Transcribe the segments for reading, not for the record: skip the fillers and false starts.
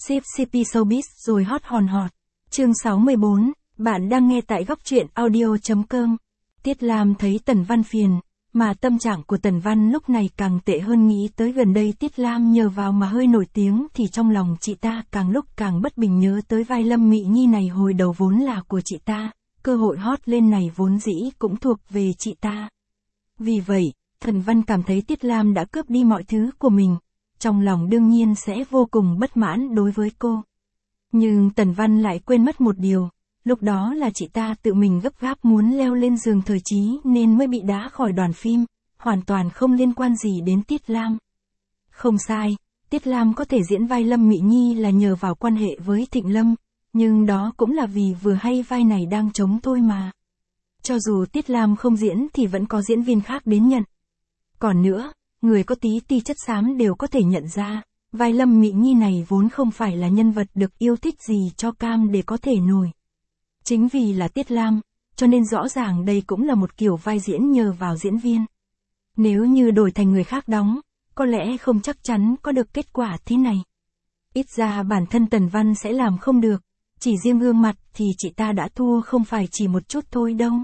Ship CP Showbiz rồi hot hòn hot. Chương 64, bạn đang nghe tại góc truyện audio.com. Tiết Lam thấy Tần Văn phiền, mà tâm trạng của Tần Văn lúc này càng tệ hơn, nghĩ tới gần đây Tiết Lam nhờ vào mà hơi nổi tiếng thì trong lòng chị ta càng lúc càng bất bình, nhớ tới vai Lâm Mị Nhi này hồi đầu vốn là của chị ta, cơ hội hot lên này vốn dĩ cũng thuộc về chị ta. Vì vậy, Tần Văn cảm thấy Tiết Lam đã cướp đi mọi thứ của mình, trong lòng đương nhiên sẽ vô cùng bất mãn đối với cô. Nhưng Tần Văn lại quên mất một điều, lúc đó là chị ta tự mình gấp gáp muốn leo lên giường thời trí nên mới bị đá khỏi đoàn phim, hoàn toàn không liên quan gì đến Tiết Lam. Không sai, Tiết Lam có thể diễn vai Lâm Mị Nhi là nhờ vào quan hệ với Thịnh Lâm, nhưng đó cũng là vì vừa hay vai này đang trống thôi mà. Cho dù Tiết Lam không diễn thì vẫn có diễn viên khác đến nhận. Còn nữa, người có tí ti chất xám đều có thể nhận ra, vai Lâm Mị Nhi này vốn không phải là nhân vật được yêu thích gì cho cam để có thể nổi. Chính vì là Tiết Lam, cho nên rõ ràng đây cũng là một kiểu vai diễn nhờ vào diễn viên. Nếu như đổi thành người khác đóng, có lẽ không chắc chắn có được kết quả thế này. Ít ra bản thân Tần Văn sẽ làm không được, chỉ riêng gương mặt thì chị ta đã thua không phải chỉ một chút thôi đâu.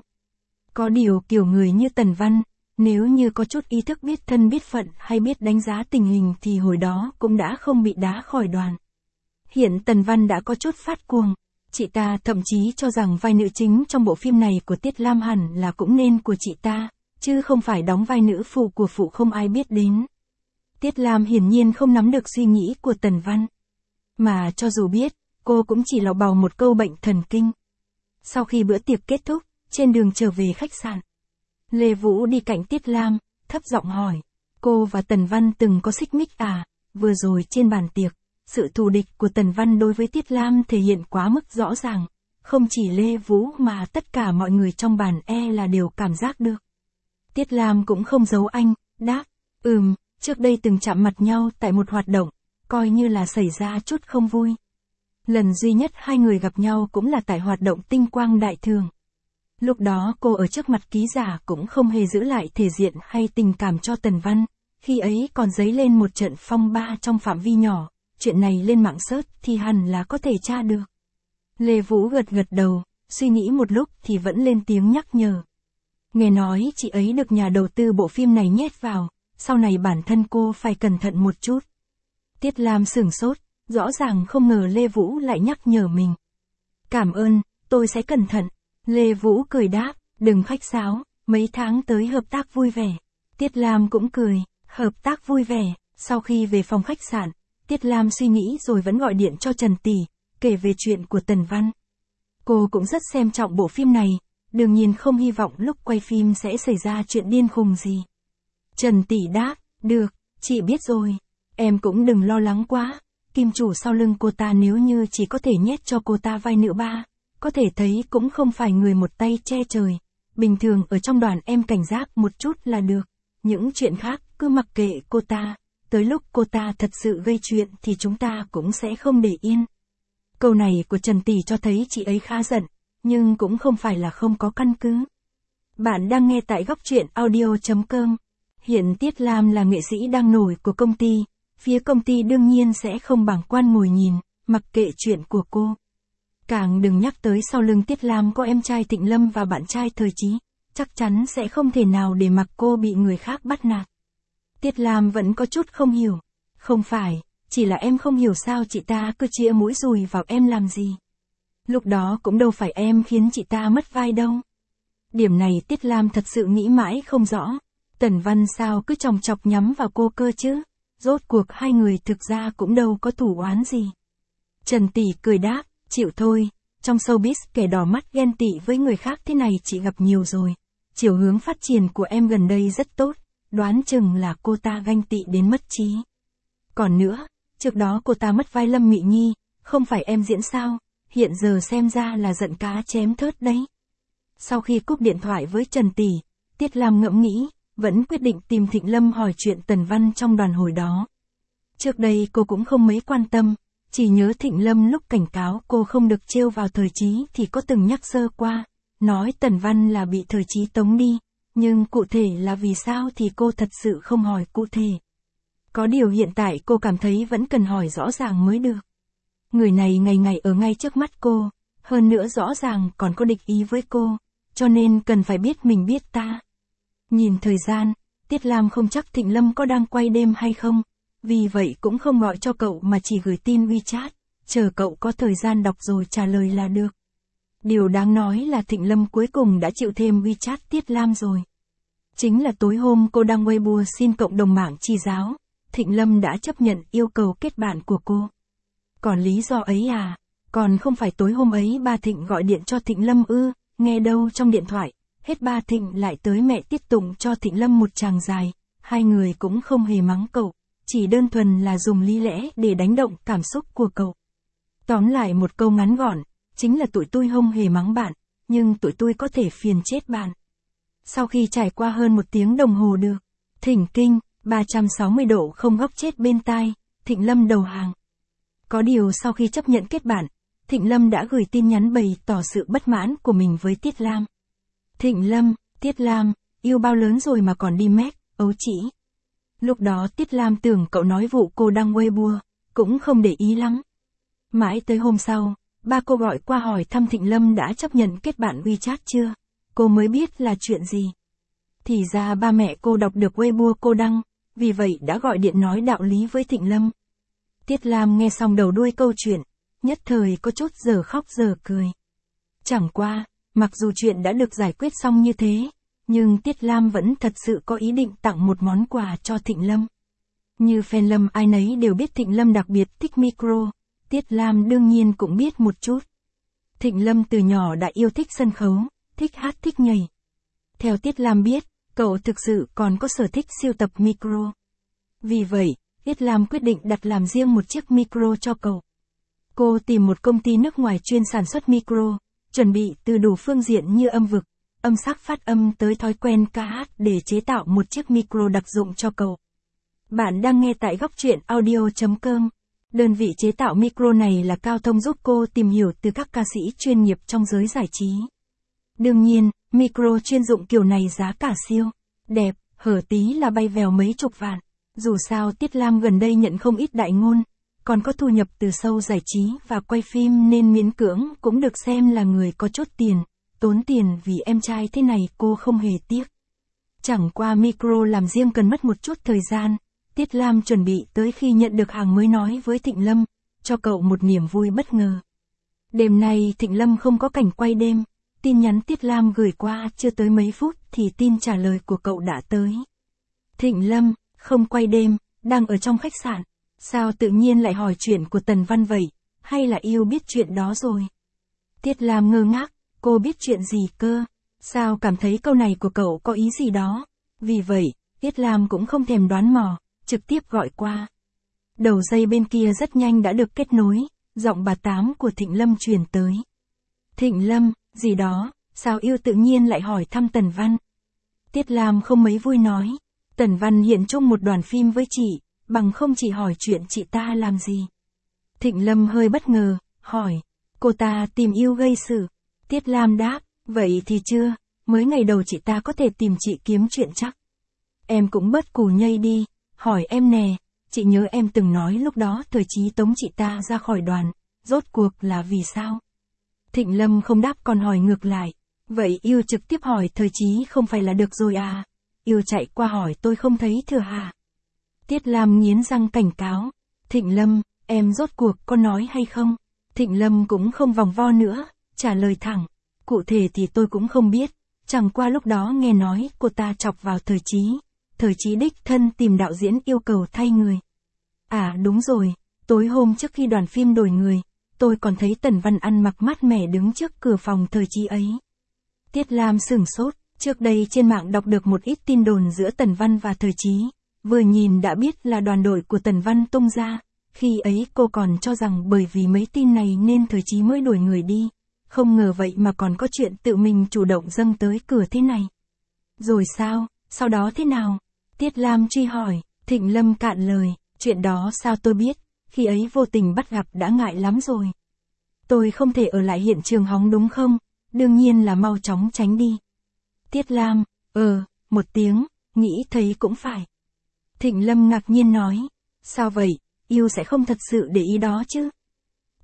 Có điều kiểu người như Tần Văn, nếu như có chút ý thức biết thân biết phận hay biết đánh giá tình hình thì hồi đó cũng đã không bị đá khỏi đoàn. Hiện Tần Văn đã có chút phát cuồng, chị ta thậm chí cho rằng vai nữ chính trong bộ phim này của Tiết Lam hẳn là cũng nên của chị ta, chứ không phải đóng vai nữ phụ của phụ không ai biết đến. Tiết Lam hiển nhiên không nắm được suy nghĩ của Tần Văn. Mà cho dù biết, cô cũng chỉ lọc bào một câu bệnh thần kinh. Sau khi bữa tiệc kết thúc, trên đường trở về khách sạn, Lê Vũ đi cạnh Tiết Lam, thấp giọng hỏi, cô và Tần Văn từng có xích mích à? Vừa rồi trên bàn tiệc, sự thù địch của Tần Văn đối với Tiết Lam thể hiện quá mức rõ ràng, không chỉ Lê Vũ mà tất cả mọi người trong bàn là đều cảm giác được. Tiết Lam cũng không giấu anh, đáp, trước đây từng chạm mặt nhau tại một hoạt động, coi như là xảy ra chút không vui. Lần duy nhất hai người gặp nhau cũng là tại hoạt động Tinh Quang Đại Thường. Lúc đó cô ở trước mặt ký giả cũng không hề giữ lại thể diện hay tình cảm cho Tần Văn, khi ấy còn dấy lên một trận phong ba trong phạm vi nhỏ, chuyện này lên mạng search thì hẳn là có thể tra được. Lê Vũ gật gật đầu, suy nghĩ một lúc thì vẫn lên tiếng nhắc nhở. Nghe nói chị ấy được nhà đầu tư bộ phim này nhét vào, sau này bản thân cô phải cẩn thận một chút. Tiết Lam sửng sốt, rõ ràng không ngờ Lê Vũ lại nhắc nhở mình. Cảm ơn, tôi sẽ cẩn thận. Lê Vũ cười đáp, đừng khách sáo, mấy tháng tới hợp tác vui vẻ. Tiết Lam cũng cười, hợp tác vui vẻ. Sau khi về phòng khách sạn, Tiết Lam suy nghĩ rồi vẫn gọi điện cho Trần Tỷ, kể về chuyện của Tần Văn. Cô cũng rất xem trọng bộ phim này, đương nhiên không hy vọng lúc quay phim sẽ xảy ra chuyện điên khùng gì. Trần Tỷ đáp, được, chị biết rồi, em cũng đừng lo lắng quá, kim chủ sau lưng cô ta nếu như chỉ có thể nhét cho cô ta vai nữ ba, có thể thấy cũng không phải người một tay che trời, bình thường ở trong đoàn em cảnh giác một chút là được, những chuyện khác cứ mặc kệ cô ta, tới lúc cô ta thật sự gây chuyện thì chúng ta cũng sẽ không để yên. Câu này của Trần Tỷ cho thấy chị ấy khá giận, nhưng cũng không phải là không có căn cứ. Bạn đang nghe tại góc truyện audio.com. Hiện Tiết Lam là nghệ sĩ đang nổi của công ty, phía công ty đương nhiên sẽ không bàng quan ngồi nhìn, mặc kệ chuyện của cô. Càng đừng nhắc tới sau lưng Tiết Lam có em trai Thịnh Lâm và bạn trai Thời Trí, chắc chắn sẽ không thể nào để mặc cô bị người khác bắt nạt. Tiết Lam vẫn có chút không hiểu. Không phải, chỉ là em không hiểu sao chị ta cứ chĩa mũi dùi vào em làm gì. Lúc đó cũng đâu phải em khiến chị ta mất vai đâu. Điểm này Tiết Lam thật sự nghĩ mãi không rõ. Tần Văn sao cứ chòng chọc nhắm vào cô cơ chứ? Rốt cuộc hai người thực ra cũng đâu có thủ oán gì. Trần Tỷ cười đáp, chịu thôi, trong showbiz kẻ đỏ mắt ghen tị với người khác thế này chị gặp nhiều rồi. Chiều hướng phát triển của em gần đây rất tốt, đoán chừng là cô ta ganh tị đến mất trí. Còn nữa, trước đó cô ta mất vai Lâm Mị Nhi, không phải em diễn sao, hiện giờ xem ra là giận cá chém thớt đấy. Sau khi cúp điện thoại với Trần Tỷ, Tiết Lam ngẫm nghĩ, vẫn quyết định tìm Thịnh Lâm hỏi chuyện Tần Văn trong đoàn hồi đó. Trước đây cô cũng không mấy quan tâm, chỉ nhớ Thịnh Lâm lúc cảnh cáo cô không được trêu vào Thời Trí thì có từng nhắc sơ qua, nói Tần Văn là bị Thời Trí tống đi, nhưng cụ thể là vì sao thì cô thật sự không hỏi cụ thể. Có điều hiện tại cô cảm thấy vẫn cần hỏi rõ ràng mới được. Người này ngày ngày ở ngay trước mắt cô, hơn nữa rõ ràng còn có địch ý với cô, cho nên cần phải biết mình biết ta. Nhìn thời gian, Tiết Lam không chắc Thịnh Lâm có đang quay đêm hay không, vì vậy cũng không gọi cho cậu mà chỉ gửi tin WeChat, chờ cậu có thời gian đọc rồi trả lời là được. Điều đáng nói là Thịnh Lâm cuối cùng đã chịu thêm WeChat Tiết Lam rồi. Chính là tối hôm cô đăng Weibo xin cộng đồng mạng Chi giáo, Thịnh Lâm đã chấp nhận yêu cầu kết bạn của cô. Còn lý do ấy à, còn không phải tối hôm ấy ba Thịnh gọi điện cho Thịnh Lâm ư, nghe đâu trong điện thoại, hết ba Thịnh lại tới mẹ Tiết Tụng cho Thịnh Lâm một tràng dài, hai người cũng không hề mắng cậu, chỉ đơn thuần là dùng lý lẽ để đánh động cảm xúc của cậu. Tóm lại một câu ngắn gọn, chính là tụi tôi không hề mắng bạn, nhưng tụi tôi có thể phiền chết bạn. Sau khi trải qua hơn 1 tiếng đồng hồ được, thỉnh kinh, 360 độ không góc chết bên tai, Thịnh Lâm đầu hàng. Có điều sau khi chấp nhận kết bạn, Thịnh Lâm đã gửi tin nhắn bày tỏ sự bất mãn của mình với Tiết Lam. Thịnh Lâm, Tiết Lam, yêu bao lớn rồi mà còn đi mét, ấu chỉ. Lúc đó Tiết Lam tưởng cậu nói vụ cô đăng Weibo, cũng không để ý lắm. Mãi tới hôm sau, ba cô gọi qua hỏi thăm Thịnh Lâm đã chấp nhận kết bạn WeChat chưa, cô mới biết là chuyện gì. Thì ra ba mẹ cô đọc được Weibo cô đăng, vì vậy đã gọi điện nói đạo lý với Thịnh Lâm. Tiết Lam nghe xong đầu đuôi câu chuyện, nhất thời có chút giờ khóc giờ cười. Chẳng qua, mặc dù chuyện đã được giải quyết xong như thế, nhưng Tiết Lam vẫn thật sự có ý định tặng một món quà cho Thịnh Lâm. Như fan Lâm ai nấy đều biết Thịnh Lâm đặc biệt thích micro, Tiết Lam đương nhiên cũng biết một chút. Thịnh Lâm từ nhỏ đã yêu thích sân khấu, thích hát thích nhảy. Theo Tiết Lam biết, cậu thực sự còn có sở thích sưu tập micro. Vì vậy, Tiết Lam quyết định đặt làm riêng một chiếc micro cho cậu. Cô tìm một công ty nước ngoài chuyên sản xuất micro, chuẩn bị từ đủ phương diện như âm vực, âm sắc phát âm tới thói quen ca hát để chế tạo một chiếc micro đặc dụng cho cậu. Bạn đang nghe tại góc truyện audio.com. Đơn vị chế tạo micro này là Cao Thông giúp cô tìm hiểu từ các ca sĩ chuyên nghiệp trong giới giải trí. Đương nhiên, micro chuyên dụng kiểu này giá cả siêu đẹp, hở tí là bay vèo mấy chục vạn. Dù sao Tiết Lam gần đây nhận không ít đại ngôn, còn có thu nhập từ show giải trí và quay phim nên miễn cưỡng cũng được xem là người có chút tiền, tốn tiền vì em trai thế này cô không hề tiếc. Chẳng qua micro làm riêng cần mất một chút thời gian, Tiết Lam chuẩn bị tới khi nhận được hàng mới nói với Thịnh Lâm, cho cậu một niềm vui bất ngờ. Đêm nay Thịnh Lâm không có cảnh quay đêm, tin nhắn Tiết Lam gửi qua chưa tới mấy phút thì tin trả lời của cậu đã tới. Thịnh Lâm, không quay đêm, đang ở trong khách sạn, sao tự nhiên lại hỏi chuyện của Tần Văn vậy, hay là yêu biết chuyện đó rồi? Tiết Lam ngơ ngác, cô biết chuyện gì cơ, sao cảm thấy câu này của cậu có ý gì đó, vì vậy, Tiết Lam cũng không thèm đoán mò, trực tiếp gọi qua. Đầu dây bên kia rất nhanh đã được kết nối, giọng bà Tám của Thịnh Lâm truyền tới. Thịnh Lâm, gì đó, sao yêu tự nhiên lại hỏi thăm Tần Văn? Tiết Lam không mấy vui nói, Tần Văn hiện chung một đoàn phim với chị, bằng không chỉ hỏi chuyện chị ta làm gì. Thịnh Lâm hơi bất ngờ, hỏi, cô ta tìm yêu gây sự. Tiết Lam đáp, vậy thì chưa, mới ngày đầu chị ta có thể tìm chị kiếm chuyện chắc. Em cũng bớt cù nhây đi, hỏi em nè, chị nhớ em từng nói lúc đó Thời Chí tống chị ta ra khỏi đoàn, rốt cuộc là vì sao? Thịnh Lâm không đáp còn hỏi ngược lại, vậy yêu trực tiếp hỏi Thời Chí không phải là được rồi à? Yêu chạy qua hỏi tôi không thấy thừa hả? Tiết Lam nghiến răng cảnh cáo, Thịnh Lâm, em rốt cuộc có nói hay không? Thịnh Lâm cũng không vòng vo nữa, trả lời thẳng, cụ thể thì tôi cũng không biết, chẳng qua lúc đó nghe nói cô ta chọc vào Thời Chí đích thân tìm đạo diễn yêu cầu thay người. À đúng rồi, tối hôm trước khi đoàn phim đổi người, tôi còn thấy Tần Văn ăn mặc mát mẻ đứng trước cửa phòng Thời Chí ấy. Tiết Lam sửng sốt, trước đây trên mạng đọc được một ít tin đồn giữa Tần Văn và Thời Chí, vừa nhìn đã biết là đoàn đội của Tần Văn tung ra, khi ấy cô còn cho rằng bởi vì mấy tin này nên Thời Chí mới đuổi người đi, không ngờ vậy mà còn có chuyện tự mình chủ động dâng tới cửa thế này. Rồi sao, sau đó thế nào? Tiết Lam truy hỏi, Thịnh Lâm cạn lời, chuyện đó sao tôi biết, khi ấy vô tình bắt gặp đã ngại lắm rồi. Tôi không thể ở lại hiện trường hóng đúng không, đương nhiên là mau chóng tránh đi. Tiết Lam, một tiếng, nghĩ thấy cũng phải. Thịnh Lâm ngạc nhiên nói, sao vậy, yêu sẽ không thật sự để ý đó chứ?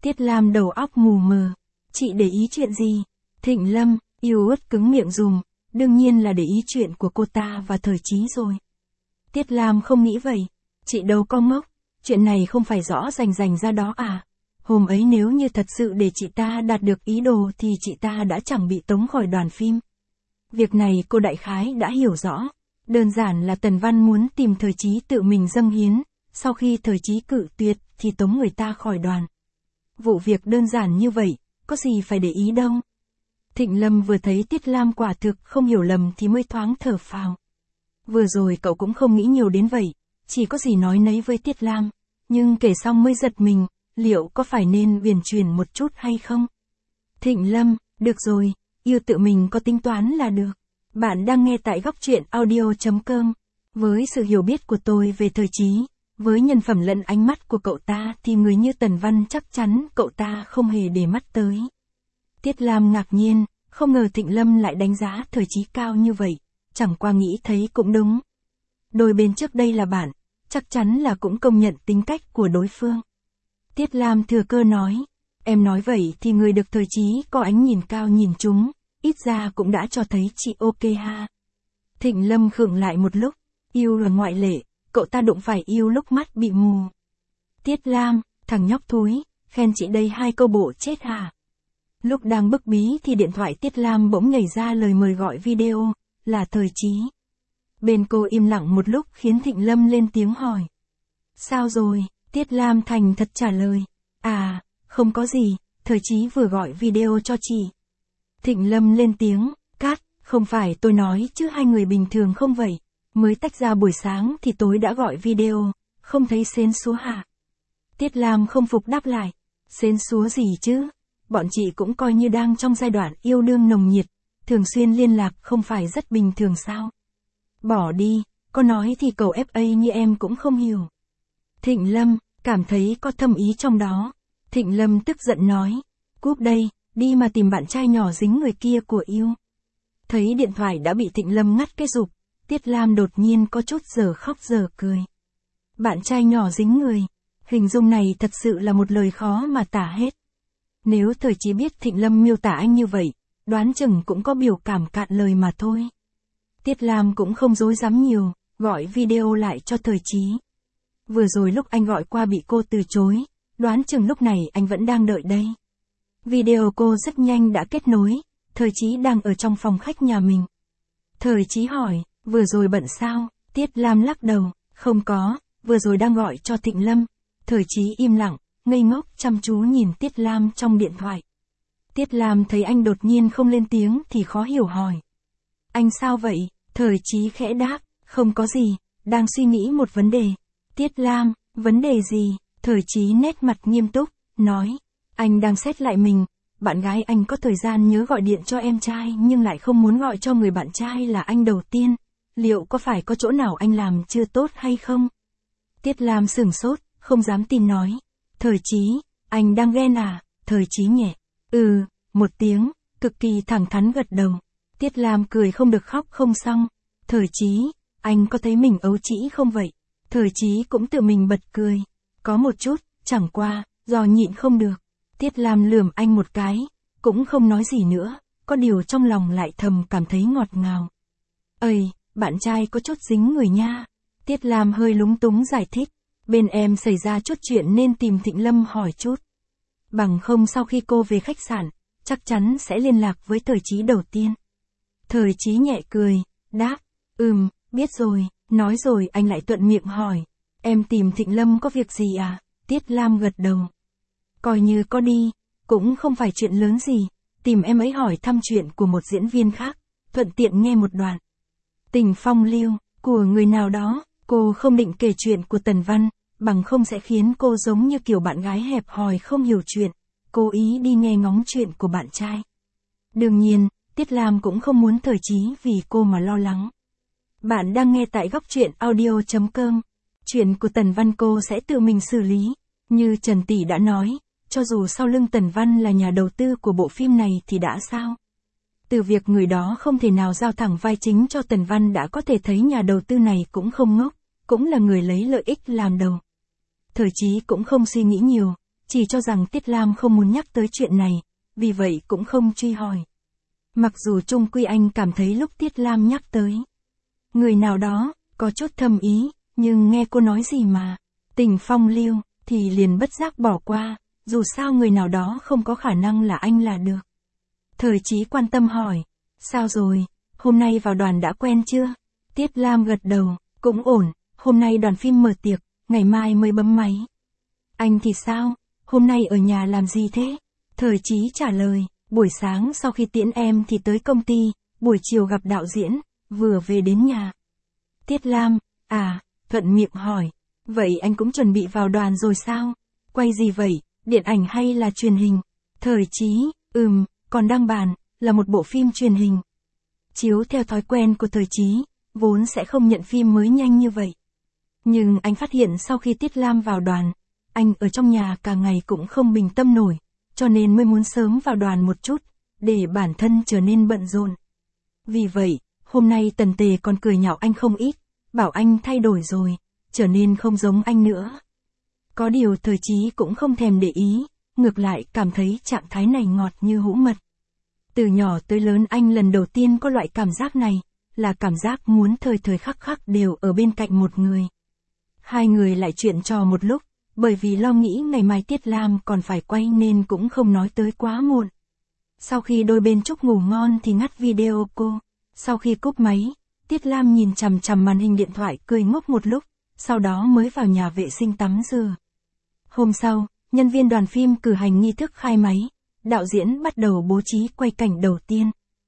Tiết Lam đầu óc mù mờ. Chị để ý chuyện gì? Thịnh Lâm, yếu ớt cứng miệng dùm, đương nhiên là để ý chuyện của cô ta và Thời Chí rồi. Tiết Lam không nghĩ vậy. Chị đâu có ngốc, chuyện này không phải rõ rành ra đó à? Hôm ấy nếu như thật sự để chị ta đạt được ý đồ thì chị ta đã chẳng bị tống khỏi đoàn phim. Việc này cô đại khái đã hiểu rõ. Đơn giản là Tần Văn muốn tìm Thời Chí tự mình dâng hiến, sau khi Thời Chí cự tuyệt thì tống người ta khỏi đoàn. Vụ việc đơn giản như vậy, có gì phải để ý đâu. Thịnh Lâm vừa thấy Tiết Lam quả thực không hiểu lầm thì mới thoáng thở phào. Vừa rồi cậu cũng không nghĩ nhiều đến vậy, chỉ có gì nói nấy với Tiết Lam, nhưng kể xong mới giật mình, liệu có phải nên uyển chuyển một chút hay không? Thịnh Lâm, được rồi, yêu tự mình có tính toán là được. Bạn đang nghe tại góc truyện audio.com. Với sự hiểu biết của tôi về Thời Chí, với nhân phẩm lẫn ánh mắt của cậu ta thì người như Tần Văn chắc chắn cậu ta không hề để mắt tới. Tiết Lam ngạc nhiên, không ngờ Thịnh Lâm lại đánh giá Thời Chí cao như vậy, chẳng qua nghĩ thấy cũng đúng. Đôi bên trước đây là bạn, chắc chắn là cũng công nhận tính cách của đối phương. Tiết Lam thừa cơ nói, em nói vậy thì người được Thời Chí có ánh nhìn cao nhìn trúng, ít ra cũng đã cho thấy chị ok ha. Thịnh Lâm khựng lại một lúc, yêu là ngoại lệ, cậu ta đụng phải yêu lúc mắt bị mù. Tiết Lam, thằng nhóc thúi, khen chị đây 2 câu bộ chết hả? Lúc đang bức bí thì điện thoại Tiết Lam bỗng nhảy ra lời mời gọi video, là Thời Chí. Bên cô im lặng một lúc khiến Thịnh Lâm lên tiếng hỏi. Sao rồi? Tiết Lam thành thật trả lời. À, không có gì, Thời Chí vừa gọi video cho chị. Thịnh Lâm lên tiếng, cắt, không phải tôi nói chứ hai người bình thường không vậy. Mới tách ra buổi sáng thì tối đã gọi video, không thấy xến xúa hả? Tiết Lam không phục đáp lại. Xến xúa gì chứ? Bọn chị cũng coi như đang trong giai đoạn yêu đương nồng nhiệt, thường xuyên liên lạc không phải rất bình thường sao? Bỏ đi, có nói thì cậu FA như em cũng không hiểu. Thịnh Lâm, cảm thấy có thâm ý trong đó. Thịnh Lâm tức giận nói, cúp đây, đi mà tìm bạn trai nhỏ dính người kia của yêu. Thấy điện thoại đã bị Thịnh Lâm ngắt cái rụp, Tiết Lam đột nhiên có chút giờ khóc giờ cười. Bạn trai nhỏ dính người, hình dung này thật sự là một lời khó mà tả hết. Nếu Thời Chí biết Thịnh Lâm miêu tả anh như vậy, đoán chừng cũng có biểu cảm cạn lời mà thôi. Tiết Lam cũng không dối dám nhiều, gọi video lại cho Thời Chí. Vừa rồi lúc anh gọi qua bị cô từ chối, đoán chừng lúc này anh vẫn đang đợi đây. Video cô rất nhanh đã kết nối, Thời Chí đang ở trong phòng khách nhà mình. Thời Chí hỏi, vừa rồi bận sao? Tiết Lam lắc đầu, không có, vừa rồi đang gọi cho Thịnh Lâm. Thời Chí im lặng, ngây ngốc chăm chú nhìn Tiết Lam trong điện thoại. Tiết Lam thấy anh đột nhiên không lên tiếng thì khó hiểu hỏi. Anh sao vậy? Thời Chí khẽ đáp, không có gì, đang suy nghĩ một vấn đề. Tiết Lam, vấn đề gì? Thời Chí nét mặt nghiêm túc, nói, anh đang xét lại mình, bạn gái anh có thời gian nhớ gọi điện cho em trai nhưng lại không muốn gọi cho người bạn trai là anh đầu tiên, liệu có phải có chỗ nào anh làm chưa tốt hay không? Tiết Lam sửng sốt, không dám tin nói, Thời Chí, anh đang ghen à? Thời Chí nhẹ, một tiếng, cực kỳ thẳng thắn gật đầu. Tiết Lam cười không được khóc không xong, Thời Chí, anh có thấy mình ấu trĩ không vậy? Thời Chí cũng tự mình bật cười, có một chút, chẳng qua, do nhịn không được. Tiết Lam lườm anh một cái, cũng không nói gì nữa, có điều trong lòng lại thầm cảm thấy ngọt ngào. Ây, bạn trai có chút dính người nha. Tiết Lam hơi lúng túng giải thích, bên em xảy ra chút chuyện nên tìm Thịnh Lâm hỏi chút. Bằng không sau khi cô về khách sạn, chắc chắn sẽ liên lạc với Thời Chí đầu tiên. Thời Chí nhẹ cười, đáp, biết rồi, nói rồi anh lại thuận miệng hỏi, em tìm Thịnh Lâm có việc gì à? Tiết Lam gật đầu. Coi như có đi, cũng không phải chuyện lớn gì, tìm em ấy hỏi thăm chuyện của một diễn viên khác, thuận tiện nghe một đoạn. Tình phong lưu, của người nào đó, cô không định kể chuyện của Tần Văn, bằng không sẽ khiến cô giống như kiểu bạn gái hẹp hòi không hiểu chuyện, cố ý đi nghe ngóng chuyện của bạn trai. Đương nhiên, Tiết Lam cũng không muốn Thời Chí vì cô mà lo lắng. Bạn đang nghe tại góc truyện audio.com. Chuyện của Tần Văn cô sẽ tự mình xử lý. Như Trần Tỷ đã nói, cho dù sau lưng Tần Văn là nhà đầu tư của bộ phim này thì đã sao? Từ việc người đó không thể nào giao thẳng vai chính cho Tần Văn đã có thể thấy nhà đầu tư này cũng không ngốc, cũng là người lấy lợi ích làm đầu. Thời Chí cũng không suy nghĩ nhiều, chỉ cho rằng Tiết Lam không muốn nhắc tới chuyện này, vì vậy cũng không truy hỏi. Mặc dù chung quy anh cảm thấy lúc Tiết Lam nhắc tới người nào đó, có chút thâm ý, nhưng nghe cô nói gì mà tình phong lưu, thì liền bất giác bỏ qua, dù sao người nào đó không có khả năng là anh là được. Thời Chí quan tâm hỏi, sao rồi, hôm nay vào đoàn đã quen chưa? Tiết Lam gật đầu, cũng ổn, hôm nay đoàn phim mở tiệc, ngày mai mới bấm máy. Anh thì sao, hôm nay ở nhà làm gì thế? Thời Chí trả lời, buổi sáng sau khi tiễn em thì tới công ty, buổi chiều gặp đạo diễn, vừa về đến nhà. Tiết Lam, thuận miệng hỏi, vậy anh cũng chuẩn bị vào đoàn rồi sao? Quay gì vậy, điện ảnh hay là truyền hình? Thời Chí, còn đang bàn, là một bộ phim truyền hình. Chiếu theo thói quen của Thời Chí, vốn sẽ không nhận phim mới nhanh như vậy. Nhưng anh phát hiện sau khi Tiết Lam vào đoàn, anh ở trong nhà cả ngày cũng không bình tâm nổi, cho nên mới muốn sớm vào đoàn một chút, để bản thân trở nên bận rộn. Vì vậy, hôm nay Tần Tề còn cười nhạo anh không ít, bảo anh thay đổi rồi, trở nên không giống anh nữa. Có điều Thời Chí cũng không thèm để ý, ngược lại cảm thấy trạng thái này ngọt như hũ mật. Từ nhỏ tới lớn anh lần đầu tiên có loại cảm giác này, là cảm giác muốn thời thời khắc khắc đều ở bên cạnh một người. Hai người lại chuyện trò một lúc, bởi vì lo nghĩ ngày mai Tiết Lam còn phải quay nên cũng không nói tới quá muộn. Sau khi đôi bên chúc ngủ ngon thì ngắt video cô. Sau khi cúp máy, Tiết Lam nhìn chằm chằm màn hình điện thoại cười ngốc một lúc, sau đó mới vào nhà vệ sinh tắm rửa. Hôm sau, nhân viên đoàn phim cử hành nghi thức khai máy, đạo diễn bắt đầu bố trí quay cảnh đầu tiên.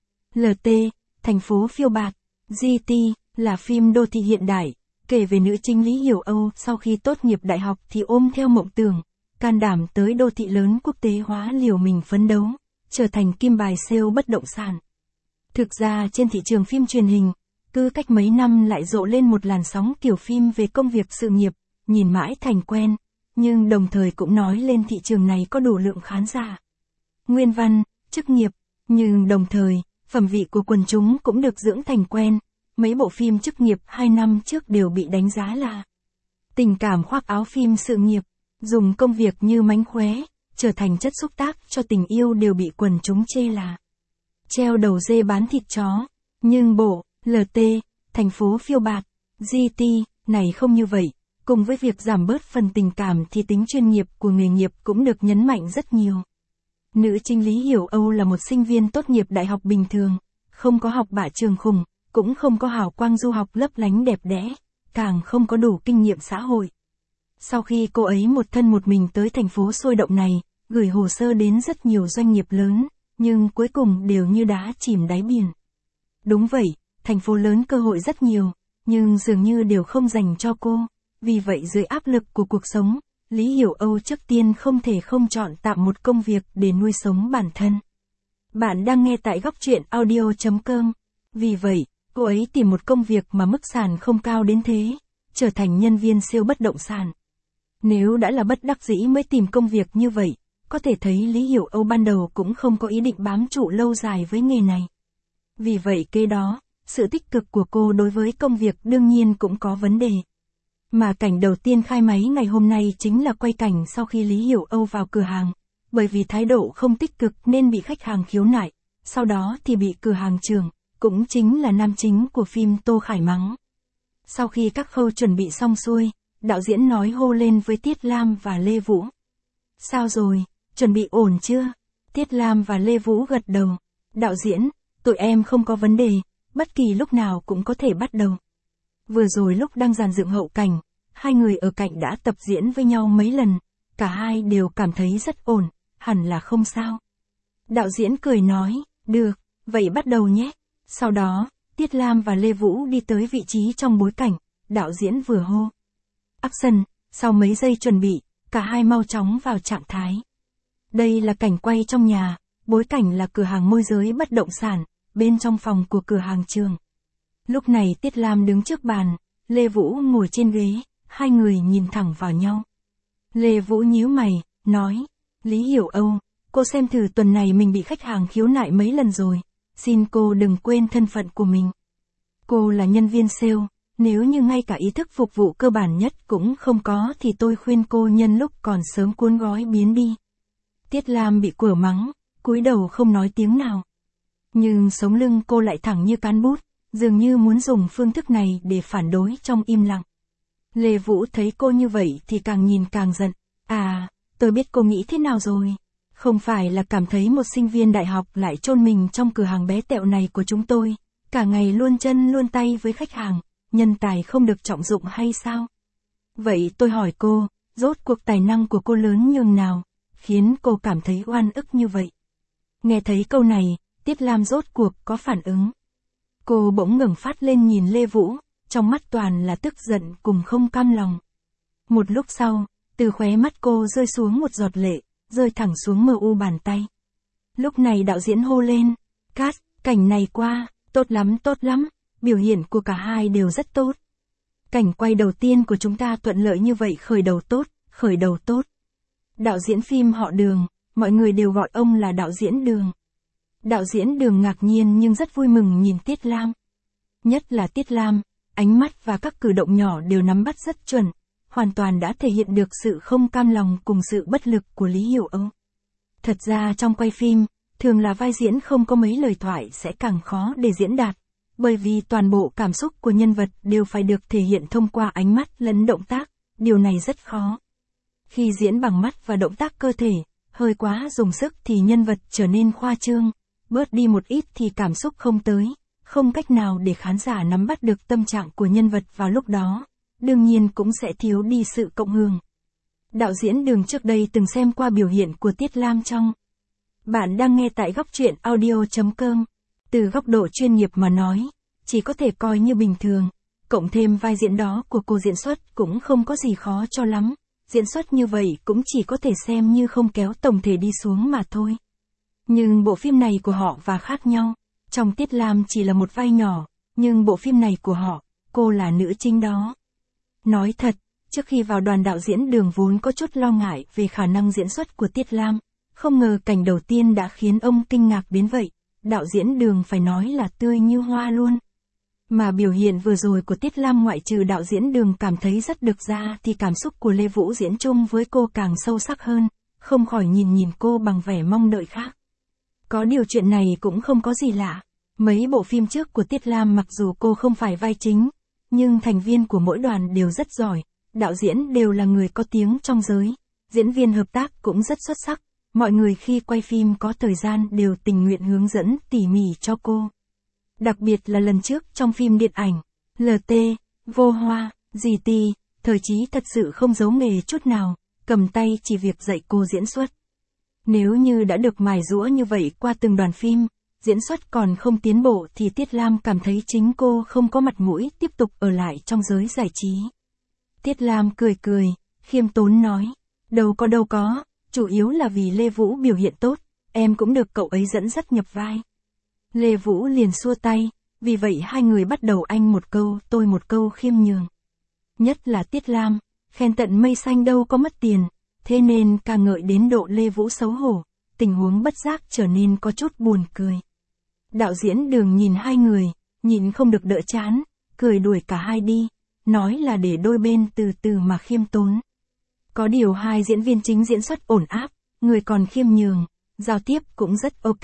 LT, thành phố phiêu bạt, GT, là phim đô thị hiện đại, kể về nữ chính Lý Hiểu Âu sau khi tốt nghiệp đại học thì ôm theo mộng tưởng, can đảm tới đô thị lớn quốc tế hóa liều mình phấn đấu, trở thành kim bài sale bất động sản. Thực ra trên thị trường phim truyền hình, cứ cách mấy năm lại rộ lên một làn sóng kiểu phim về công việc sự nghiệp, nhìn mãi thành quen, nhưng đồng thời cũng nói lên thị trường này có đủ lượng khán giả. Nguyên văn, chức nghiệp, nhưng đồng thời, phẩm vị của quần chúng cũng được dưỡng thành quen. Mấy bộ phim chức nghiệp 2 năm trước đều bị đánh giá là tình cảm khoác áo phim sự nghiệp, dùng công việc như mánh khóe, trở thành chất xúc tác cho tình yêu đều bị quần chúng chê là treo đầu dê bán thịt chó. Nhưng bộ LT, thành phố phiêu bạt, GT, này không như vậy, cùng với việc giảm bớt phần tình cảm thì tính chuyên nghiệp của nghề nghiệp cũng được nhấn mạnh rất nhiều. Nữ chính Lý Hiểu Âu là một sinh viên tốt nghiệp đại học bình thường, không có học bạ trường khủng, cũng không có hào quang du học lấp lánh đẹp đẽ, càng không có đủ kinh nghiệm xã hội. Sau khi cô ấy một thân một mình tới thành phố sôi động này, gửi hồ sơ đến rất nhiều doanh nghiệp lớn, nhưng cuối cùng đều như đá chìm đáy biển. Đúng vậy, thành phố lớn cơ hội rất nhiều, nhưng dường như đều không dành cho cô, vì vậy dưới áp lực của cuộc sống, Lý Hiểu Âu trước tiên không thể không chọn tạm một công việc để nuôi sống bản thân. Bạn đang nghe tại góc truyện audio.com, vì vậy, cô ấy tìm một công việc mà mức sàn không cao đến thế, trở thành nhân viên sale bất động sản. Nếu đã là bất đắc dĩ mới tìm công việc như vậy, có thể thấy Lý Hiểu Âu ban đầu cũng không có ý định bám trụ lâu dài với nghề này. Vì vậy kế đó, sự tích cực của cô đối với công việc đương nhiên cũng có vấn đề. Mà cảnh đầu tiên khai máy ngày hôm nay chính là quay cảnh sau khi Lý Hiểu Âu vào cửa hàng, bởi vì thái độ không tích cực nên bị khách hàng khiếu nại, sau đó thì bị cửa hàng trưởng, cũng chính là nam chính của phim Tô Khải mắng. Sau khi các khâu chuẩn bị xong xuôi, đạo diễn nói hô lên với Tiết Lam và Lê Vũ. Sao rồi, chuẩn bị ổn chưa? Tiết Lam và Lê Vũ gật đầu. Đạo diễn, tụi em không có vấn đề, bất kỳ lúc nào cũng có thể bắt đầu. Vừa rồi lúc đang dàn dựng hậu cảnh, hai người ở cạnh đã tập diễn với nhau mấy lần, cả hai đều cảm thấy rất ổn, hẳn là không sao. Đạo diễn cười nói, được, vậy bắt đầu nhé. Sau đó, Tiết Lam và Lê Vũ đi tới vị trí trong bối cảnh, đạo diễn vừa hô. Action, sau mấy giây chuẩn bị, cả hai mau chóng vào trạng thái. Đây là cảnh quay trong nhà, bối cảnh là cửa hàng môi giới bất động sản, bên trong phòng của cửa hàng trường. Lúc này Tiết Lam đứng trước bàn, Lê Vũ ngồi trên ghế, hai người nhìn thẳng vào nhau. Lê Vũ nhíu mày, nói, Lý Hiểu Âu, cô xem thử tuần này mình bị khách hàng khiếu nại mấy lần rồi, xin cô đừng quên thân phận của mình. Cô là nhân viên sale, Nếu như ngay cả ý thức phục vụ cơ bản nhất cũng không có thì tôi khuyên cô nhân lúc còn sớm cuốn gói biến đi. Tiết Lam bị quở mắng, cúi đầu không nói tiếng nào. Nhưng sống lưng cô lại thẳng như cán bút, dường như muốn dùng phương thức này để phản đối trong im lặng. Lê Vũ thấy cô như vậy thì càng nhìn càng giận. À, tôi biết cô nghĩ thế nào rồi. Không phải là cảm thấy một sinh viên đại học lại chôn mình trong cửa hàng bé tẹo này của chúng tôi, cả ngày luôn chân luôn tay với khách hàng, nhân tài không được trọng dụng hay sao? Vậy tôi hỏi cô, rốt cuộc tài năng của cô lớn nhường nào, khiến cô cảm thấy oan ức như vậy? Nghe thấy câu này, Tiết Lam rốt cuộc có phản ứng. Cô bỗng ngẩng phát lên nhìn Lê Vũ, trong mắt toàn là tức giận cùng không cam lòng. Một lúc sau, từ khóe mắt cô rơi xuống một giọt lệ, rơi thẳng xuống MU bàn tay. Lúc này đạo diễn hô lên, cast, cảnh này qua, tốt lắm, biểu hiện của cả hai đều rất tốt. Cảnh quay đầu tiên của chúng ta thuận lợi như vậy, khởi đầu tốt. Đạo diễn phim họ Đường, mọi người đều gọi ông là đạo diễn Đường. Đạo diễn Đường ngạc nhiên nhưng rất vui mừng nhìn Tiết Lam. Nhất là Tiết Lam, ánh mắt và các cử động nhỏ đều nắm bắt rất chuẩn, hoàn toàn đã thể hiện được sự không cam lòng cùng sự bất lực của Lý Hiểu Âu. Thật ra trong quay phim, thường là vai diễn không có mấy lời thoại sẽ càng khó để diễn đạt, bởi vì toàn bộ cảm xúc của nhân vật đều phải được thể hiện thông qua ánh mắt lẫn động tác, điều này rất khó. Khi diễn bằng mắt và động tác cơ thể, hơi quá dùng sức thì nhân vật trở nên khoa trương, bớt đi một ít thì cảm xúc không tới, không cách nào để khán giả nắm bắt được tâm trạng của nhân vật vào lúc đó, đương nhiên cũng sẽ thiếu đi sự cộng hưởng. Đạo diễn Đường trước đây từng xem qua biểu hiện của Tiết Lam trong. Bạn đang nghe tại góc truyện audio.com. Từ góc độ chuyên nghiệp mà nói, chỉ có thể coi như bình thường, cộng thêm vai diễn đó của cô diễn xuất cũng không có gì khó cho lắm, diễn xuất như vậy cũng chỉ có thể xem như không kéo tổng thể đi xuống mà thôi. Nhưng bộ phim này của họ và khác nhau, trong Tiết Lam chỉ là một vai nhỏ, nhưng bộ phim này của họ, cô là nữ chính đó. Nói thật, trước khi vào đoàn đạo diễn Đường vốn có chút lo ngại về khả năng diễn xuất của Tiết Lam, không ngờ cảnh đầu tiên đã khiến ông kinh ngạc đến vậy, đạo diễn Đường phải nói là tươi như hoa luôn. Mà biểu hiện vừa rồi của Tiết Lam ngoại trừ đạo diễn Đường cảm thấy rất được ra thì cảm xúc của Lê Vũ diễn chung với cô càng sâu sắc hơn, không khỏi nhìn cô bằng vẻ mong đợi khác. Có điều chuyện này cũng không có gì lạ, mấy bộ phim trước của Tiết Lam mặc dù cô không phải vai chính, nhưng thành viên của mỗi đoàn đều rất giỏi, đạo diễn đều là người có tiếng trong giới, diễn viên hợp tác cũng rất xuất sắc, mọi người khi quay phim có thời gian đều tình nguyện hướng dẫn tỉ mỉ cho cô. Đặc biệt là lần trước trong phim điện ảnh, LT, Vô Hoa, GT, Thời Chí thật sự không giấu nghề chút nào, cầm tay chỉ việc dạy cô diễn xuất. Nếu như đã được mài giũa như vậy qua từng đoàn phim, diễn xuất còn không tiến bộ thì Tiết Lam cảm thấy chính cô không có mặt mũi tiếp tục ở lại trong giới giải trí. Tiết Lam cười, khiêm tốn nói, đâu có, chủ yếu là vì Lê Vũ biểu hiện tốt, em cũng được cậu ấy dẫn dắt nhập vai. Lê Vũ liền xua tay, vì vậy hai người bắt đầu anh một câu tôi một câu khiêm nhường. Nhất là Tiết Lam, khen tận mây xanh đâu có mất tiền, thế nên ca ngợi đến độ Lê Vũ xấu hổ, tình huống bất giác trở nên có chút buồn cười. Đạo diễn Đường nhìn hai người, nhìn không được đỡ chán, cười đuổi cả hai đi, nói là để đôi bên từ từ mà khiêm tốn. Có điều hai diễn viên chính diễn xuất ổn áp, người còn khiêm nhường, giao tiếp cũng rất ok.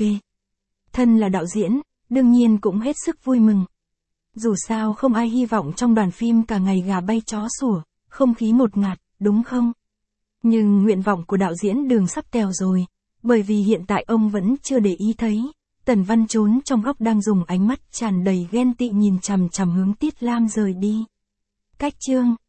Thân là đạo diễn, đương nhiên cũng hết sức vui mừng. Dù sao không ai hy vọng trong đoàn phim cả ngày gà bay chó sủa, không khí ngột ngạt, đúng không? Nhưng nguyện vọng của đạo diễn Đường sắp tèo rồi, bởi vì hiện tại ông vẫn chưa để ý thấy, Tần Văn trốn trong góc đang dùng ánh mắt tràn đầy ghen tị nhìn chằm chằm hướng Tiết Lam rời đi. Cách chương